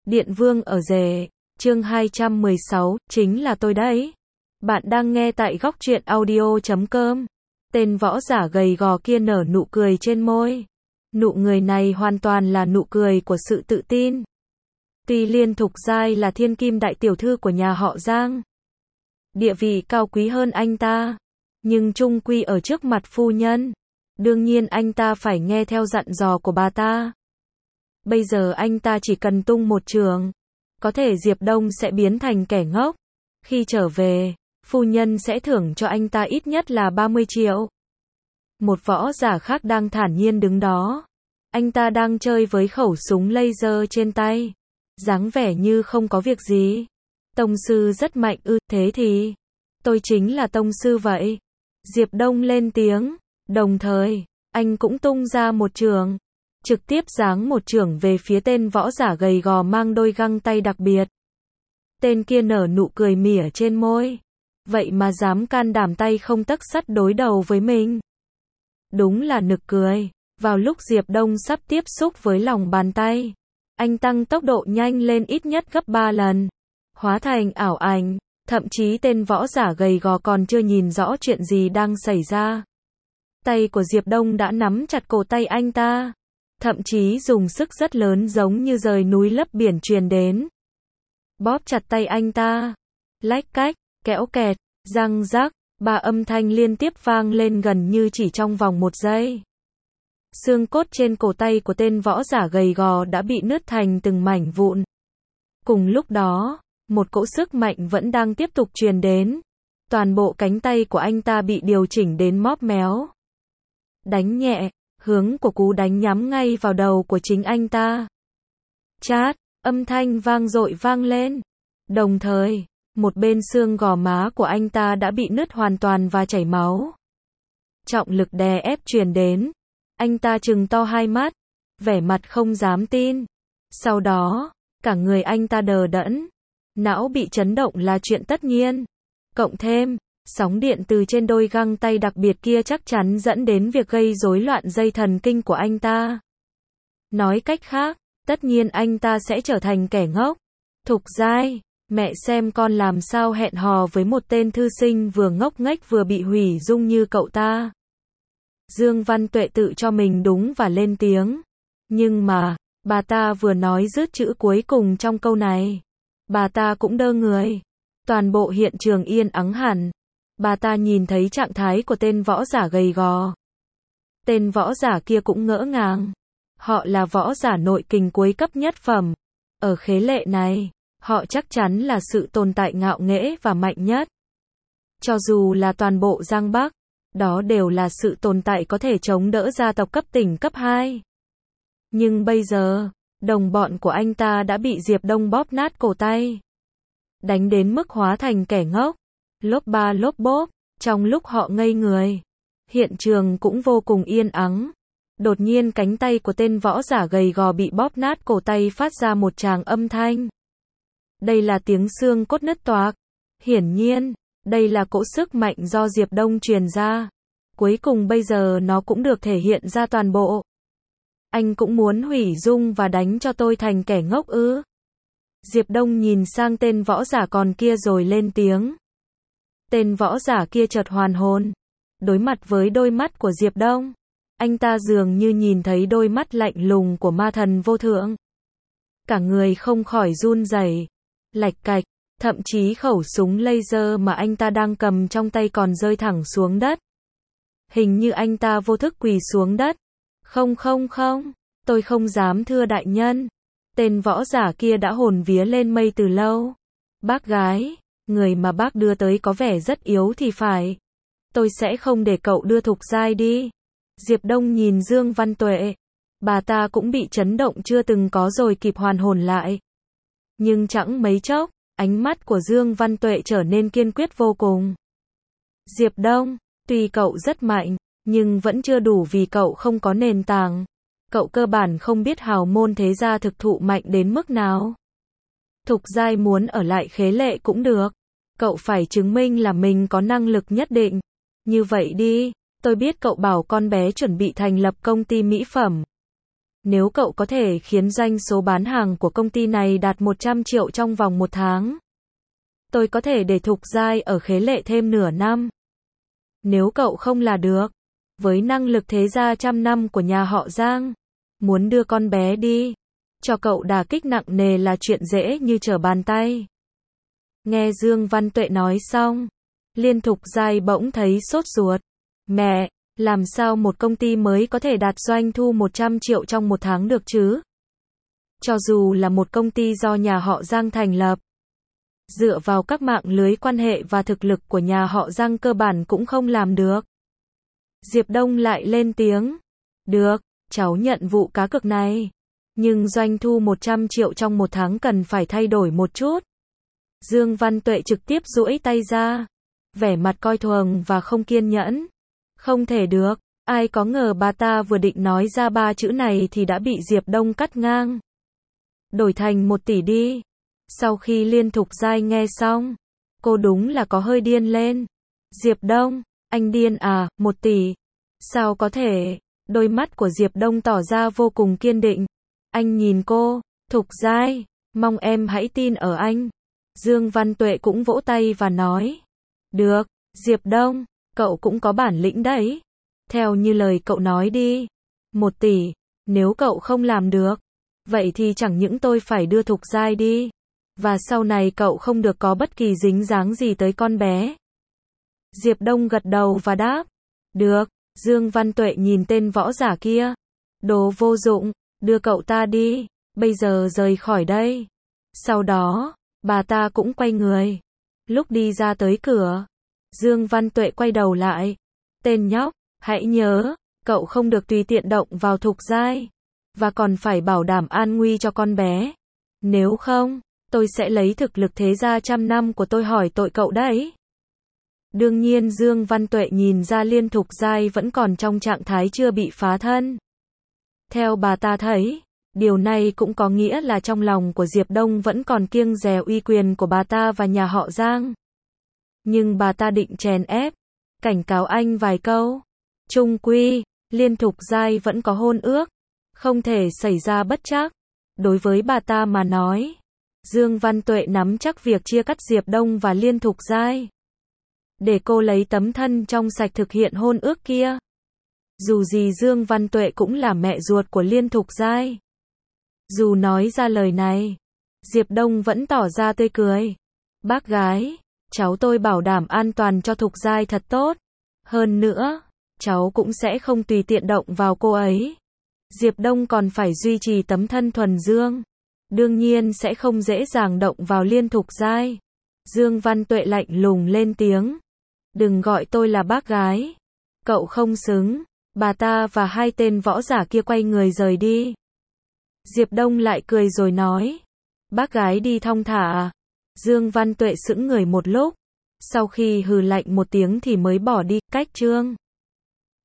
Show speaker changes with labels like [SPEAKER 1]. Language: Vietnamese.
[SPEAKER 1] Điện Vương ở rể, chương 216, chính là tôi đấy. Bạn đang nghe tại góc truyện audio.com. Tên võ giả gầy gò kia nở nụ cười trên môi. Nụ cười này hoàn toàn là nụ cười của sự tự tin. Tuy Liên Thục Giai là thiên kim đại tiểu thư của nhà họ Giang, địa vị cao quý hơn anh ta, nhưng chung quy ở trước mặt phu nhân, đương nhiên anh ta phải nghe theo dặn dò của bà ta. Bây giờ anh ta chỉ cần tung một chưởng, có thể Diệp Đông sẽ biến thành kẻ ngốc. Khi trở về, phu nhân sẽ thưởng cho anh ta ít nhất là 30 triệu. Một võ giả khác đang thản nhiên đứng đó. Anh ta đang chơi với khẩu súng laser trên tay, dáng vẻ như không có việc gì. Tông sư rất mạnh ư? Thế thì tôi chính là tông sư vậy. Diệp Đông lên tiếng, đồng thời anh cũng tung ra một chưởng, trực tiếp giáng một chưởng về phía tên võ giả gầy gò mang đôi găng tay đặc biệt. Tên kia nở nụ cười mỉa trên môi. Vậy mà dám can đảm tay không tấc sắt đối đầu với mình. Đúng là nực cười. Vào lúc Diệp Đông sắp tiếp xúc với lòng bàn tay, anh tăng tốc độ nhanh lên ít nhất gấp 3 lần, hóa thành ảo ảnh. Thậm chí tên võ giả gầy gò còn chưa nhìn rõ chuyện gì đang xảy ra. Tay của Diệp Đông đã nắm chặt cổ tay anh ta, thậm chí dùng sức rất lớn giống như rời núi lấp biển truyền đến. Bóp chặt tay anh ta. Lách cách, kéo kẹt, răng rắc, 3 âm thanh liên tiếp vang lên gần như chỉ trong vòng 1 giây. Xương cốt trên cổ tay của tên võ giả gầy gò đã bị nứt thành từng mảnh vụn. Cùng lúc đó, một cỗ sức mạnh vẫn đang tiếp tục truyền đến. Toàn bộ cánh tay của anh ta bị điều chỉnh đến móp méo. Đánh nhẹ, hướng của cú đánh nhắm ngay vào đầu của chính anh ta. Chát, âm thanh vang dội vang lên. Đồng thời, một bên xương gò má của anh ta đã bị nứt hoàn toàn và chảy máu. Trọng lực đè ép truyền đến. Anh ta trừng to hai mắt, vẻ mặt không dám tin. Sau đó, cả người anh ta đờ đẫn. Não bị chấn động là chuyện tất nhiên. Cộng thêm, sóng điện từ trên đôi găng tay đặc biệt kia chắc chắn dẫn đến việc gây rối loạn dây thần kinh của anh ta. Nói cách khác, tất nhiên anh ta sẽ trở thành kẻ ngốc. Thục Giai, mẹ xem con làm sao hẹn hò với một tên thư sinh vừa ngốc nghếch vừa bị hủy dung như cậu ta. Dương Văn Tuệ tự cho mình đúng và lên tiếng. Nhưng mà, bà ta vừa nói dứt chữ cuối cùng trong câu này, bà ta cũng đơ người. Toàn bộ hiện trường yên ắng hẳn. Bà ta nhìn thấy trạng thái của tên võ giả gầy gò. Tên võ giả kia cũng ngỡ ngàng. Họ là võ giả nội kình cuối cấp nhất phẩm. Ở khế lệ này, họ chắc chắn là sự tồn tại ngạo nghễ và mạnh nhất. Cho dù là toàn bộ Giang Bắc, đó đều là sự tồn tại có thể chống đỡ gia tộc cấp tỉnh cấp 2. Nhưng bây giờ, đồng bọn của anh ta đã bị Diệp Đông bóp nát cổ tay. Đánh đến mức hóa thành kẻ ngốc. Lốp ba lốp bốp, trong lúc họ ngây người. Hiện trường cũng vô cùng yên ắng. Đột nhiên cánh tay của tên võ giả gầy gò bị bóp nát cổ tay phát ra một tràng âm thanh. Đây là tiếng xương cốt nứt toạc. Hiển nhiên, đây là cỗ sức mạnh do Diệp Đông truyền ra. Cuối cùng bây giờ nó cũng được thể hiện ra toàn bộ. Anh cũng muốn hủy dung và đánh cho tôi thành kẻ ngốc ư? Diệp Đông nhìn sang tên võ giả còn kia rồi lên tiếng. Tên võ giả kia chợt hoàn hồn. Đối mặt với đôi mắt của Diệp Đông, anh ta dường như nhìn thấy đôi mắt lạnh lùng của ma thần vô thượng. Cả người không khỏi run rẩy, lạch cạch, thậm chí khẩu súng laser mà anh ta đang cầm trong tay còn rơi thẳng xuống đất. Hình như anh ta vô thức quỳ xuống đất. Không, tôi không dám thưa đại nhân. Tên võ giả kia đã hồn vía lên mây từ lâu. Bác gái, người mà bác đưa tới có vẻ rất yếu thì phải. Tôi sẽ không để cậu đưa Thục Giai đi. Diệp Đông nhìn Dương Văn Tuệ. Bà ta cũng bị chấn động chưa từng có rồi kịp hoàn hồn lại. Nhưng chẳng mấy chốc, ánh mắt của Dương Văn Tuệ trở nên kiên quyết vô cùng. Diệp Đông, tuy cậu rất mạnh, nhưng vẫn chưa đủ vì cậu không có nền tảng. Cậu cơ bản không biết hào môn thế gia thực thụ mạnh đến mức nào. Thục Giai muốn ở lại khế lệ cũng được. Cậu phải chứng minh là mình có năng lực nhất định. Như vậy đi, tôi biết cậu bảo con bé chuẩn bị thành lập công ty mỹ phẩm. Nếu cậu có thể khiến doanh số bán hàng của công ty này đạt 100 triệu trong vòng 1 tháng, tôi có thể để Thục Giai ở Khế Lệ thêm nửa năm. Nếu cậu không là được, với năng lực thế gia trăm năm của nhà họ Giang, muốn đưa con bé đi, cho cậu đả kích nặng nề là chuyện dễ như trở bàn tay. Nghe Dương Văn Tuệ nói xong, Liên Thục Giai bỗng thấy sốt ruột. Mẹ, làm sao một công ty mới có thể đạt doanh thu 100 triệu trong 1 tháng được chứ? Cho dù là một công ty do nhà họ Giang thành lập, dựa vào các mạng lưới quan hệ và thực lực của nhà họ Giang cơ bản cũng không làm được. Diệp Đông lại lên tiếng. Được, cháu nhận vụ cá cược này. Nhưng doanh thu 100 triệu trong 1 tháng cần phải thay đổi một chút. Dương Văn Tuệ trực tiếp duỗi tay ra, vẻ mặt coi thường và không kiên nhẫn. Không thể được, ai có ngờ bà ta vừa định nói ra 3 chữ này thì đã bị Diệp Đông cắt ngang. Đổi thành 1 tỷ đi. Sau khi Liên Thục Giai nghe xong, cô đúng là có hơi điên lên. Diệp Đông, anh điên à, 1 tỷ. Sao có thể? Đôi mắt của Diệp Đông tỏ ra vô cùng kiên định. Anh nhìn cô, Thục Giai, mong em hãy tin ở anh. Dương Văn Tuệ cũng vỗ tay và nói. Được, Diệp Đông, cậu cũng có bản lĩnh đấy. Theo như lời cậu nói đi. 1 tỷ, nếu cậu không làm được, vậy thì chẳng những tôi phải đưa Thục Giai đi. Và sau này cậu không được có bất kỳ dính dáng gì tới con bé. Diệp Đông gật đầu và đáp. Được, Dương Văn Tuệ nhìn tên võ giả kia. Đồ vô dụng, đưa cậu ta đi, bây giờ rời khỏi đây. Sau đó, bà ta cũng quay người. Lúc đi ra tới cửa, Dương Văn Tuệ quay đầu lại. Tên nhóc, hãy nhớ, cậu không được tùy tiện động vào Thục Giai. Và còn phải bảo đảm an nguy cho con bé. Nếu không, tôi sẽ lấy thực lực thế gia trăm năm của tôi hỏi tội cậu đấy. Đương nhiên Dương Văn Tuệ nhìn ra Liên Thục Giai vẫn còn trong trạng thái chưa bị phá thân. Theo bà ta thấy, điều này cũng có nghĩa là trong lòng của Diệp Đông vẫn còn kiêng dè uy quyền của bà ta và nhà họ Giang. Nhưng bà ta định chèn ép, cảnh cáo anh vài câu. Chung quy, Liên Thục Giai vẫn có hôn ước, không thể xảy ra bất trắc. Đối với bà ta mà nói, Dương Văn Tuệ nắm chắc việc chia cắt Diệp Đông và Liên Thục Giai. Để cô lấy tấm thân trong sạch thực hiện hôn ước kia. Dù gì Dương Văn Tuệ cũng là mẹ ruột của Liên Thục Giai. Dù nói ra lời này, Diệp Đông vẫn tỏ ra tươi cười. Bác gái, cháu tôi bảo đảm an toàn cho Thục Giai thật tốt. Hơn nữa, cháu cũng sẽ không tùy tiện động vào cô ấy. Diệp Đông còn phải duy trì tấm thân thuần dương. Đương nhiên sẽ không dễ dàng động vào Liên Thục Giai. Dương Văn Tuệ lạnh lùng lên tiếng. Đừng gọi tôi là bác gái. Cậu không xứng. Bà ta và 2 tên võ giả kia quay người rời đi. Diệp Đông lại cười rồi nói. Bác gái đi thong thả à? Dương Văn Tuệ sững người một lúc. Sau khi hừ lạnh một tiếng thì mới bỏ đi. Cách chương